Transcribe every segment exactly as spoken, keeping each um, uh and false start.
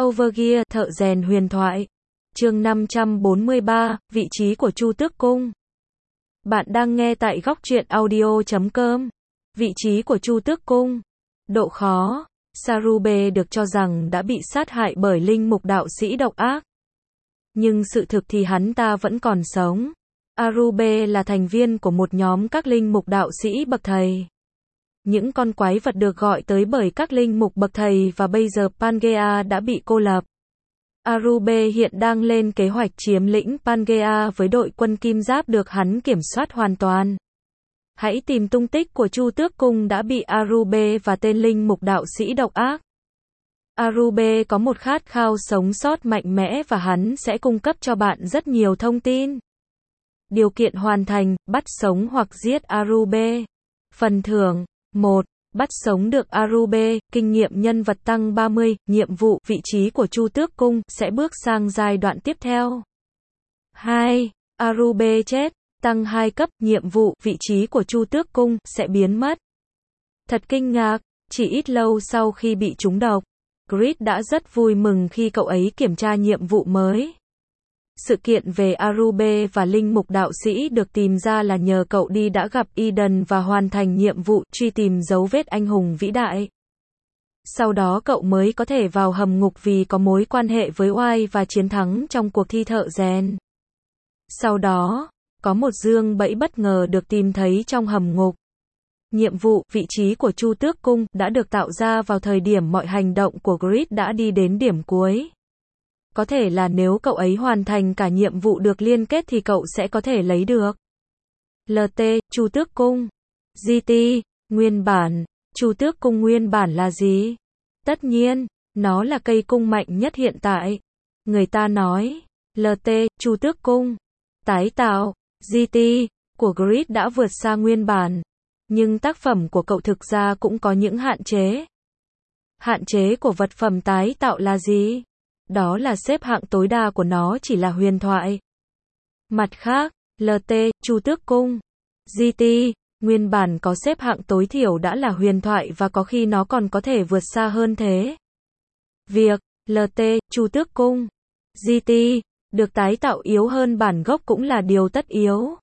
Overgear, thợ rèn huyền thoại. Chương năm trăm bốn mươi ba, vị trí của Chu Tước Cung. Bạn đang nghe tại góc truyện audio chấm com. Vị trí của Chu Tước Cung. Độ khó. Sarube được cho rằng đã bị sát hại bởi linh mục đạo sĩ độc ác. Nhưng sự thực thì hắn ta vẫn còn sống. Arube là thành viên của một nhóm các linh mục đạo sĩ bậc thầy. Những con quái vật được gọi tới bởi các linh mục bậc thầy và bây giờ Pangea đã bị cô lập. Arube hiện đang lên kế hoạch chiếm lĩnh Pangea với đội quân kim giáp được hắn kiểm soát hoàn toàn. Hãy tìm tung tích của Chu Tước Cung đã bị Arube và tên linh mục đạo sĩ độc ác. Arube có một khát khao sống sót mạnh mẽ và hắn sẽ cung cấp cho bạn rất nhiều thông tin. Điều kiện hoàn thành, bắt sống hoặc giết Arube. Phần thưởng. một. Bắt sống được Arube, kinh nghiệm nhân vật tăng ba mươi, nhiệm vụ, vị trí của Chu Tước Cung, sẽ bước sang giai đoạn tiếp theo. hai. Arube chết, tăng hai cấp, nhiệm vụ, vị trí của Chu Tước Cung, sẽ biến mất. Thật kinh ngạc, chỉ ít lâu sau khi bị trúng độc, Grid đã rất vui mừng khi cậu ấy kiểm tra nhiệm vụ mới. Sự kiện về Arube và linh mục đạo sĩ được tìm ra là nhờ cậu đi đã gặp Eden và hoàn thành nhiệm vụ truy tìm dấu vết anh hùng vĩ đại. Sau đó cậu mới có thể vào hầm ngục vì có mối quan hệ với oai và chiến thắng trong cuộc thi thợ rèn. Sau đó, có một dương bẫy bất ngờ được tìm thấy trong hầm ngục. Nhiệm vụ, vị trí của Chu Tước Cung, đã được tạo ra vào thời điểm mọi hành động của Grid đã đi đến điểm cuối. Có thể là nếu cậu ấy hoàn thành cả nhiệm vụ được liên kết thì cậu sẽ có thể lấy được. lờ tê, Chu Tước Cung. giê tê, nguyên bản. Chu Tước Cung nguyên bản là gì? Tất nhiên, nó là cây cung mạnh nhất hiện tại. Người ta nói, lờ tê, Chu Tước Cung. Tái tạo, giê tê, của Grid đã vượt xa nguyên bản. Nhưng tác phẩm của cậu thực ra cũng có những hạn chế. Hạn chế của vật phẩm tái tạo là gì? Đó là xếp hạng tối đa của nó chỉ là huyền thoại. Mặt khác, lờ tê, Chu Tước Cung. giê tê, nguyên bản có xếp hạng tối thiểu đã là huyền thoại và có khi nó còn có thể vượt xa hơn thế. Việc, lờ tê, Chu Tước Cung. giê tê, được tái tạo yếu hơn bản gốc cũng là điều tất yếu.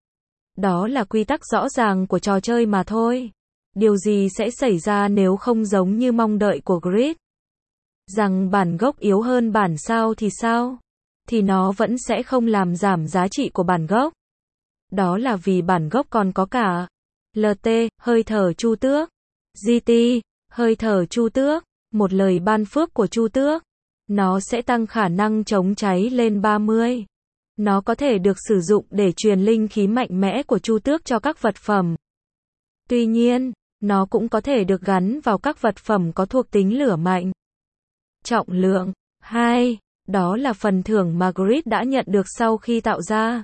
Đó là quy tắc rõ ràng của trò chơi mà thôi. Điều gì sẽ xảy ra nếu không giống như mong đợi của Grid? Rằng bản gốc yếu hơn bản sao thì sao? Thì nó vẫn sẽ không làm giảm giá trị của bản gốc. Đó là vì bản gốc còn có cả lờ tê, hơi thở Chu Tước, giê tê, hơi thở Chu Tước, một lời ban phước của Chu Tước. Nó sẽ tăng khả năng chống cháy lên ba mươi. Nó có thể được sử dụng để truyền linh khí mạnh mẽ của Chu Tước cho các vật phẩm. Tuy nhiên, nó cũng có thể được gắn vào các vật phẩm có thuộc tính lửa mạnh. Trọng lượng. hai. Đó là phần thưởng mà Grid đã nhận được sau khi tạo ra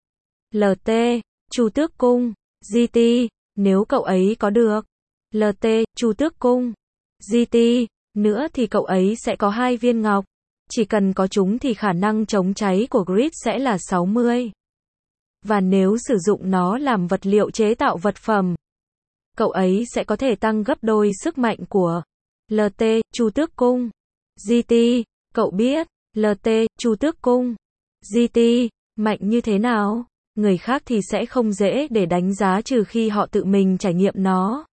lờ tê, Chu Tước Cung. giê tê, nếu cậu ấy có được lờ tê, Chu Tước Cung. giê tê, nữa thì cậu ấy sẽ có hai viên ngọc. Chỉ cần có chúng thì khả năng chống cháy của Grid sẽ là sáu mươi. Và nếu sử dụng nó làm vật liệu chế tạo vật phẩm, cậu ấy sẽ có thể tăng gấp đôi sức mạnh của lờ tê, Chu Tước Cung. giê tê, cậu biết, lờ tê, Chu Tước Cung. giê tê, mạnh như thế nào? Người khác thì sẽ không dễ để đánh giá trừ khi họ tự mình trải nghiệm nó.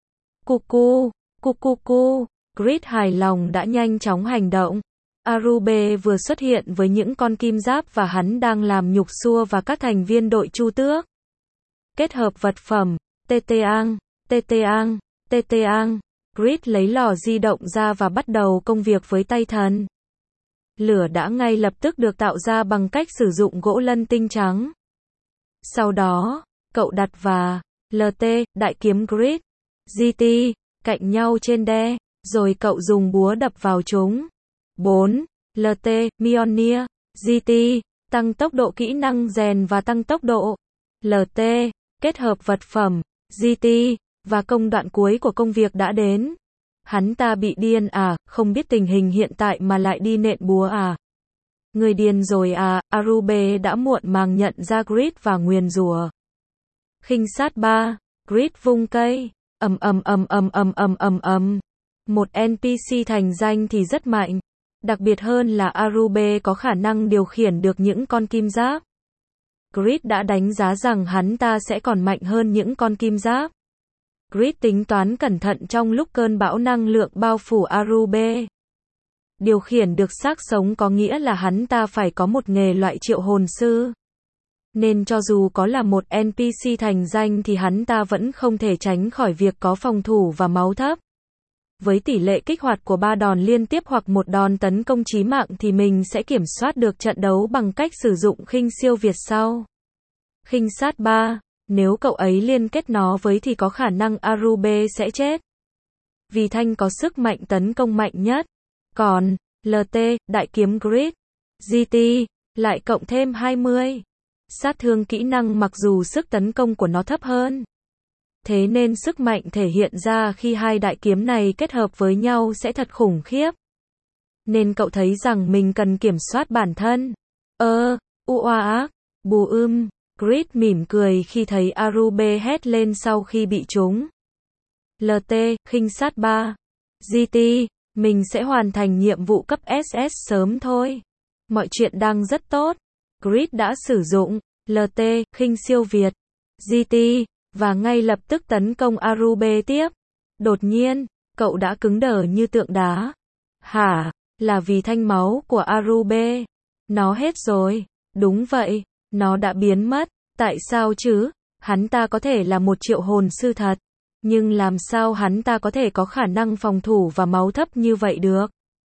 Cucu, cucucu, Grid hài lòng đã nhanh chóng hành động. Arube vừa xuất hiện với những con kim giáp và hắn đang làm nhục xua và các thành viên đội Chu Tước. Kết hợp vật phẩm, Teteang, Teteang, Teteang. Grid lấy lò di động ra và bắt đầu công việc với tay thần. Lửa đã ngay lập tức được tạo ra bằng cách sử dụng gỗ lân tinh trắng. Sau đó, cậu đặt và lờ tê, đại kiếm Grid, giê tê, cạnh nhau trên đe, rồi cậu dùng búa đập vào chúng. bốn. lờ tê, Mjolnir, giê tê, tăng tốc độ kỹ năng rèn và tăng tốc độ. lờ tê, kết hợp vật phẩm, giê tê, và công đoạn cuối của công việc đã đến. Hắn ta bị điên à, không biết tình hình hiện tại mà lại đi nện búa à. Người điên rồi à, Arube đã muộn màng nhận ra Grid và nguyền rủa. Khinh sát ba, Grid vung cây, ầm ầm ầm ầm ầm ầm ầm ầm. Một en pê xê thành danh thì rất mạnh. Đặc biệt hơn là Arube có khả năng điều khiển được những con kim giáp. Grid đã đánh giá rằng hắn ta sẽ còn mạnh hơn những con kim giáp. Grid tính toán cẩn thận trong lúc cơn bão năng lượng bao phủ Arube. Điều khiển được xác sống có nghĩa là hắn ta phải có một nghề loại triệu hồn sư. Nên cho dù có là một en pê xê thành danh thì hắn ta vẫn không thể tránh khỏi việc có phòng thủ và máu thấp. Với tỷ lệ kích hoạt của ba đòn liên tiếp hoặc một đòn tấn công chí mạng thì mình sẽ kiểm soát được trận đấu bằng cách sử dụng khinh siêu việt sau. Khinh sát ba, nếu cậu ấy liên kết nó với thì có khả năng Arube sẽ chết. Vì thanh có sức mạnh tấn công mạnh nhất. Còn, lờ tê, đại kiếm Grid, giê tê, lại cộng thêm hai mươi. Sát thương kỹ năng mặc dù sức tấn công của nó thấp hơn. Thế nên sức mạnh thể hiện ra khi hai đại kiếm này kết hợp với nhau sẽ thật khủng khiếp. Nên cậu thấy rằng mình cần kiểm soát bản thân. Ơ, u oa ác, bù ưm, Grid mỉm cười khi thấy Arube hét lên sau khi bị trúng. lờ tê, khinh sát ba. giê tê, mình sẽ hoàn thành nhiệm vụ cấp ét ét sớm thôi. Mọi chuyện đang rất tốt. Grid đã sử dụng lờ tê, khinh siêu việt, giê tê, và ngay lập tức tấn công Arube tiếp. Đột nhiên, cậu đã cứng đờ như tượng đá. Hả? Là vì thanh máu của Arube. Nó hết rồi. Đúng vậy, nó đã biến mất. Tại sao chứ? Hắn ta có thể là một triệu hồn sư thật. Nhưng làm sao hắn ta có thể có khả năng phòng thủ và máu thấp như vậy được?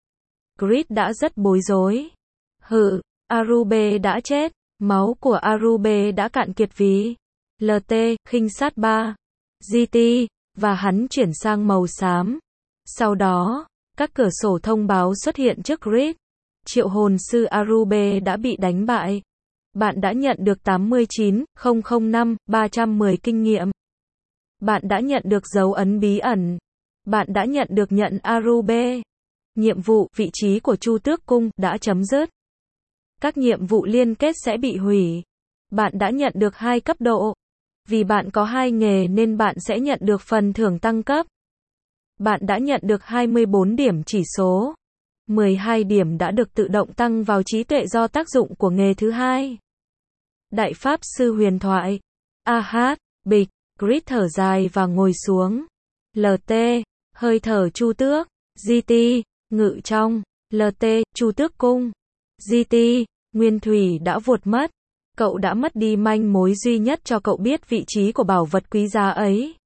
Grid đã rất bối rối. Hự, Arube đã chết. Máu của Arube đã cạn kiệt vì lờ tê, khinh sát ba, giê tê, và hắn chuyển sang màu xám. Sau đó, các cửa sổ thông báo xuất hiện trước Grid. Triệu hồn sư Arube đã bị đánh bại. Bạn đã nhận được tám mươi chín nghìn năm ba trăm mười kinh nghiệm. Bạn đã nhận được dấu ấn bí ẩn. Bạn đã nhận được nhận Arube. Nhiệm vụ, vị trí của Chu Tước Cung, đã chấm dứt. Các nhiệm vụ liên kết sẽ bị hủy. Bạn đã nhận được hai cấp độ. Vì bạn có hai nghề nên bạn sẽ nhận được phần thưởng tăng cấp. Bạn đã nhận được hai mươi bốn điểm chỉ số. mười hai điểm đã được tự động tăng vào trí tuệ do tác dụng của nghề thứ hai. Đại Pháp Sư huyền thoại. A hát, bịch, Grid thở dài và ngồi xuống. lờ tê, hơi thở Chu Tước. giê tê, ngự trong. lờ tê, Chu Tước Cung. giê tê, nguyên thủy đã vụt mất. Cậu đã mất đi manh mối duy nhất cho cậu biết vị trí của bảo vật quý giá ấy.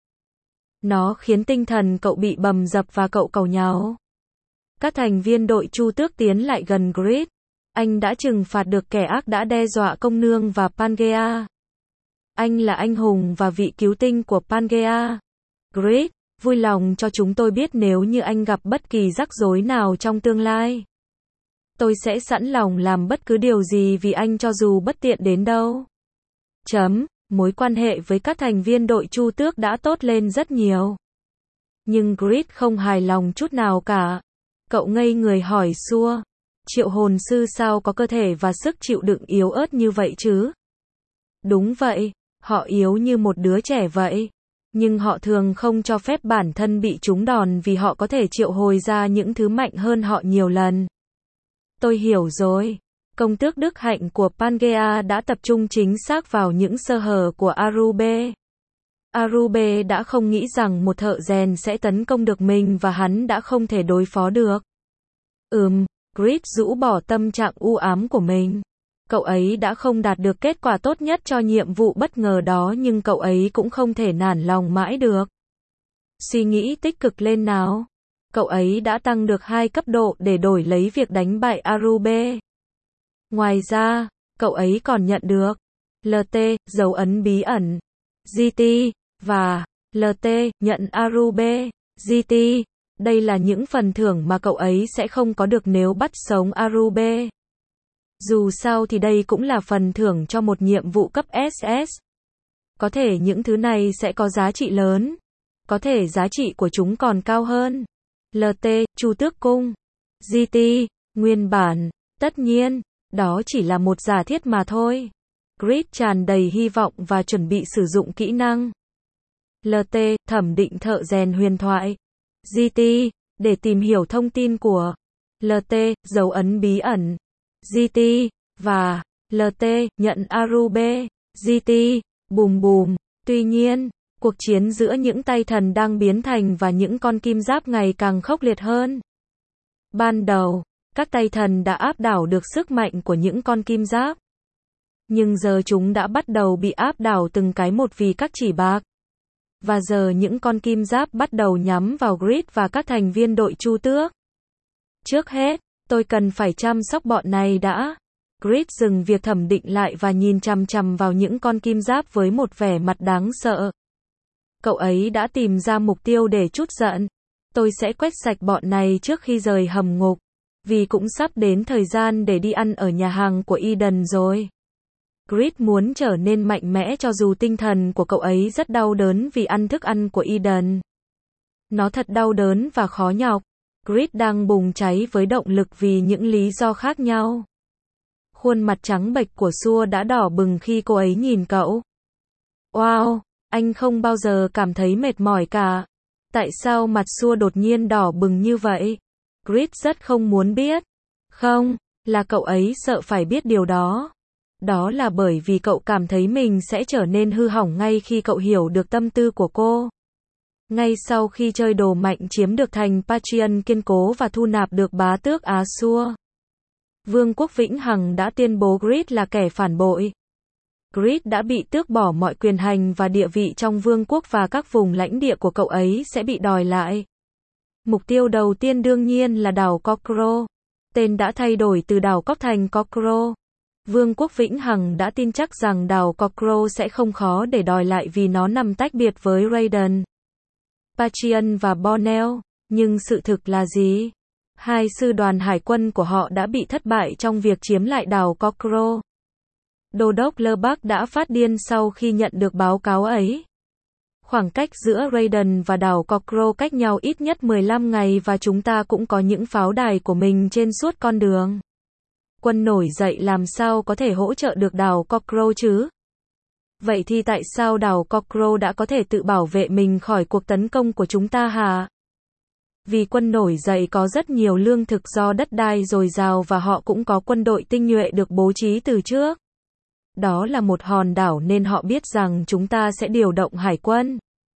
Nó khiến tinh thần cậu bị bầm dập và cậu cầu nháo. Các thành viên đội Chu Tước tiến lại gần Grid. Anh đã trừng phạt được kẻ ác đã đe dọa công nương và Pangea. Anh là anh hùng và vị cứu tinh của Pangea. Grid, vui lòng cho chúng tôi biết nếu như anh gặp bất kỳ rắc rối nào trong tương lai. Tôi sẽ sẵn lòng làm bất cứ điều gì vì anh cho dù bất tiện đến đâu. Chấm, mối quan hệ với các thành viên đội Chu Tước đã tốt lên rất nhiều. Nhưng Grid không hài lòng chút nào cả. Cậu ngây người hỏi xua. Triệu hồn sư sao có cơ thể và sức chịu đựng yếu ớt như vậy chứ? Đúng vậy, họ yếu như một đứa trẻ vậy. Nhưng họ thường không cho phép bản thân bị trúng đòn vì họ có thể triệu hồi ra những thứ mạnh hơn họ nhiều lần. Tôi hiểu rồi. Công tước đức hạnh của Pangea đã tập trung chính xác vào những sơ hở của Arube. Arube đã không nghĩ rằng một thợ rèn sẽ tấn công được mình và hắn đã không thể đối phó được. Ừm, Grid rũ bỏ tâm trạng u ám của mình. Cậu ấy đã không đạt được kết quả tốt nhất cho nhiệm vụ bất ngờ đó nhưng cậu ấy cũng không thể nản lòng mãi được. Suy nghĩ tích cực lên nào. Cậu ấy đã tăng được hai cấp độ để đổi lấy việc đánh bại Arube. Ngoài ra, cậu ấy còn nhận được lờ tê, dấu ấn bí ẩn, giê tê, và lờ tê, nhận Arube, giê tê. Đây là những phần thưởng mà cậu ấy sẽ không có được nếu bắt sống Arube. Dù sao thì đây cũng là phần thưởng cho một nhiệm vụ cấp ét ét. Có thể những thứ này sẽ có giá trị lớn. Có thể giá trị của chúng còn cao hơn. lờ tê, Chu Tước Cung. giê tê, nguyên bản. Tất nhiên, đó chỉ là một giả thiết mà thôi. Grid tràn đầy hy vọng và chuẩn bị sử dụng kỹ năng. lờ tê, thẩm định thợ rèn huyền thoại. giê tê, để tìm hiểu thông tin của lờ tê, dấu ấn bí ẩn, giê tê, và lờ tê, nhận Arube, giê tê, bùm bùm. Tuy nhiên, cuộc chiến giữa những tay thần đang biến thành và những con kim giáp ngày càng khốc liệt hơn. Ban đầu, các tay thần đã áp đảo được sức mạnh của những con kim giáp. Nhưng giờ chúng đã bắt đầu bị áp đảo từng cái một vì các chỉ bạc. Và giờ những con kim giáp bắt đầu nhắm vào Grid và các thành viên đội Chu Tước. Trước hết, tôi cần phải chăm sóc bọn này đã. Grid dừng việc thẩm định lại và nhìn chằm chằm vào những con kim giáp với một vẻ mặt đáng sợ. Cậu ấy đã tìm ra mục tiêu để trút giận. Tôi sẽ quét sạch bọn này trước khi rời hầm ngục. Vì cũng sắp đến thời gian để đi ăn ở nhà hàng của Eden rồi. Grid muốn trở nên mạnh mẽ cho dù tinh thần của cậu ấy rất đau đớn vì ăn thức ăn của Eden. Nó thật đau đớn và khó nhọc. Grid đang bùng cháy với động lực vì những lý do khác nhau. Khuôn mặt trắng bệch của Sua đã đỏ bừng khi cô ấy nhìn cậu. Wow, anh không bao giờ cảm thấy mệt mỏi cả. Tại sao mặt Sua đột nhiên đỏ bừng như vậy? Grid rất không muốn biết. Không, là cậu ấy sợ phải biết điều đó. Đó là bởi vì cậu cảm thấy mình sẽ trở nên hư hỏng ngay khi cậu hiểu được tâm tư của cô. Ngay sau khi chơi đồ mạnh chiếm được thành Patreon kiên cố và thu nạp được bá tước Azure, Vương quốc Vĩnh Hằng đã tuyên bố Grid là kẻ phản bội. Grid đã bị tước bỏ mọi quyền hành và địa vị trong vương quốc và các vùng lãnh địa của cậu ấy sẽ bị đòi lại. Mục tiêu đầu tiên đương nhiên là đảo Cockro. Tên đã thay đổi từ đảo Cock thành Cockro. Vương quốc Vĩnh Hằng đã tin chắc rằng đảo Cockro sẽ không khó để đòi lại vì nó nằm tách biệt với Raiden, Patreon và Borneo. Nhưng sự thực là gì? Hai sư đoàn hải quân của họ đã bị thất bại trong việc chiếm lại đảo Cockro. Đô đốc Lerbak đã phát điên sau khi nhận được báo cáo ấy. Khoảng cách giữa Raiden và đảo Cockro cách nhau ít nhất mười lăm ngày và chúng ta cũng có những pháo đài của mình trên suốt con đường. Quân nổi dậy làm sao có thể hỗ trợ được đảo Cockro chứ? Vậy thì tại sao đảo Cockro đã có thể tự bảo vệ mình khỏi cuộc tấn công của chúng ta hả? Vì quân nổi dậy có rất nhiều lương thực do đất đai dồi dào và họ cũng có quân đội tinh nhuệ được bố trí từ trước. Đó là một hòn đảo nên họ biết rằng chúng ta sẽ điều động hải quân.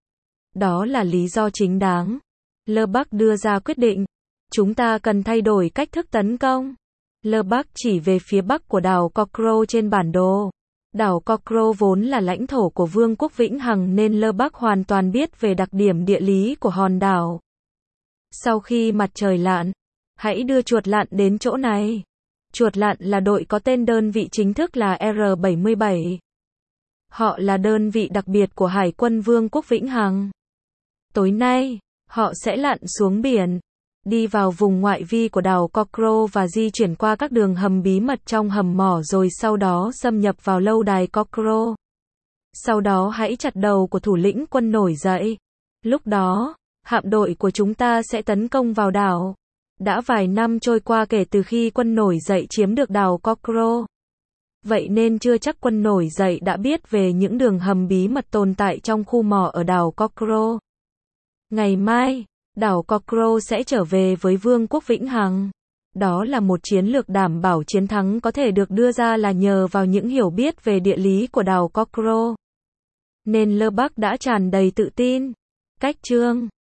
Đó là lý do chính đáng. Lerbak đưa ra quyết định. Chúng ta cần thay đổi cách thức tấn công. Lerbak chỉ về phía bắc của đảo Cockro trên bản đồ. Đảo Cockro vốn là lãnh thổ của Vương quốc Vĩnh Hằng nên Lerbak hoàn toàn biết về đặc điểm địa lý của hòn đảo. Sau khi mặt trời lặn, hãy đưa chuột lặn đến chỗ này. Chuột lặn là đội có tên đơn vị chính thức là R bảy mươi bảy. Họ là đơn vị đặc biệt của Hải quân Vương quốc Vĩnh Hằng. Tối nay, họ sẽ lặn xuống biển, đi vào vùng ngoại vi của đảo Cockro và di chuyển qua các đường hầm bí mật trong hầm mỏ rồi sau đó xâm nhập vào lâu đài Cockro. Sau đó hãy chặt đầu của thủ lĩnh quân nổi dậy. Lúc đó, hạm đội của chúng ta sẽ tấn công vào đảo. Đã vài năm trôi qua kể từ khi quân nổi dậy chiếm được đảo Cockro. Vậy nên chưa chắc quân nổi dậy đã biết về những đường hầm bí mật tồn tại trong khu mỏ ở đảo Cockro. Ngày mai, đảo Cockro sẽ trở về với Vương quốc Vĩnh Hằng. Đó là một chiến lược đảm bảo chiến thắng có thể được đưa ra là nhờ vào những hiểu biết về địa lý của đảo Cockro. Nên Lerbak đã tràn đầy tự tin. Cách chương